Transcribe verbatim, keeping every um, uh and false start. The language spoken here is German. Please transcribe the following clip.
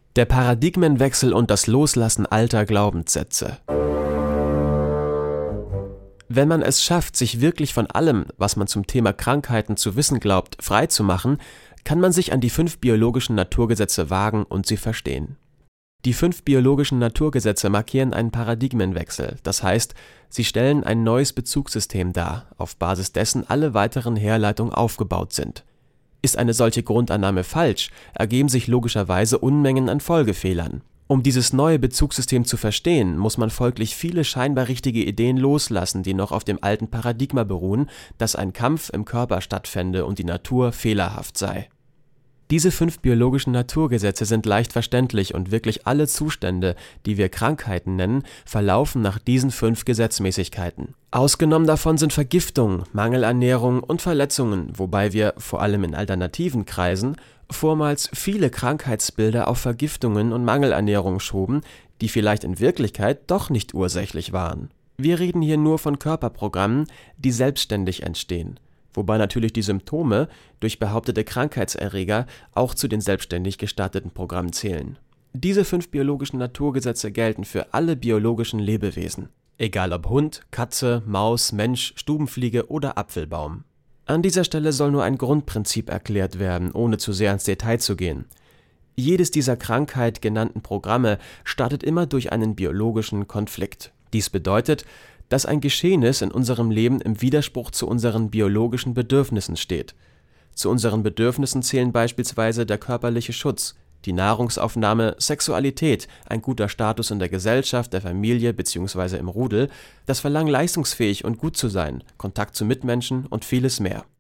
Der Paradigmenwechsel und das Loslassen alter Glaubenssätze. Wenn man es schafft, sich wirklich von allem, was man zum Thema Krankheiten zu wissen glaubt, frei zu machen, kann man sich an die fünf biologischen Naturgesetze wagen und sie verstehen. Die fünf biologischen Naturgesetze markieren einen Paradigmenwechsel, das heißt, sie stellen ein neues Bezugssystem dar, auf Basis dessen alle weiteren Herleitungen aufgebaut sind. Ist eine solche Grundannahme falsch, ergeben sich logischerweise Unmengen an Folgefehlern. Um dieses neue Bezugssystem zu verstehen, muss man folglich viele scheinbar richtige Ideen loslassen, die noch auf dem alten Paradigma beruhen, dass ein Kampf im Körper stattfände und die Natur fehlerhaft sei. Diese fünf biologischen Naturgesetze sind leicht verständlich und wirklich alle Zustände, die wir Krankheiten nennen, verlaufen nach diesen fünf Gesetzmäßigkeiten. Ausgenommen davon sind Vergiftung, Mangelernährung und Verletzungen, wobei wir, vor allem in alternativen Kreisen, vormals viele Krankheitsbilder auf Vergiftungen und Mangelernährung schoben, die vielleicht in Wirklichkeit doch nicht ursächlich waren. Wir reden hier nur von Körperprogrammen, die selbstständig entstehen. Wobei natürlich die Symptome durch behauptete Krankheitserreger auch zu den selbstständig gestarteten Programmen zählen. Diese fünf biologischen Naturgesetze gelten für alle biologischen Lebewesen, egal ob Hund, Katze, Maus, Mensch, Stubenfliege oder Apfelbaum. An dieser Stelle soll nur ein Grundprinzip erklärt werden, ohne zu sehr ins Detail zu gehen. Jedes dieser Krankheit genannten Programme startet immer durch einen biologischen Konflikt. Dies bedeutet, dass ein Geschehnis in unserem Leben im Widerspruch zu unseren biologischen Bedürfnissen steht. Zu unseren Bedürfnissen zählen beispielsweise der körperliche Schutz, die Nahrungsaufnahme, Sexualität, ein guter Status in der Gesellschaft, der Familie bzw. im Rudel, das Verlangen, leistungsfähig und gut zu sein, Kontakt zu Mitmenschen und vieles mehr.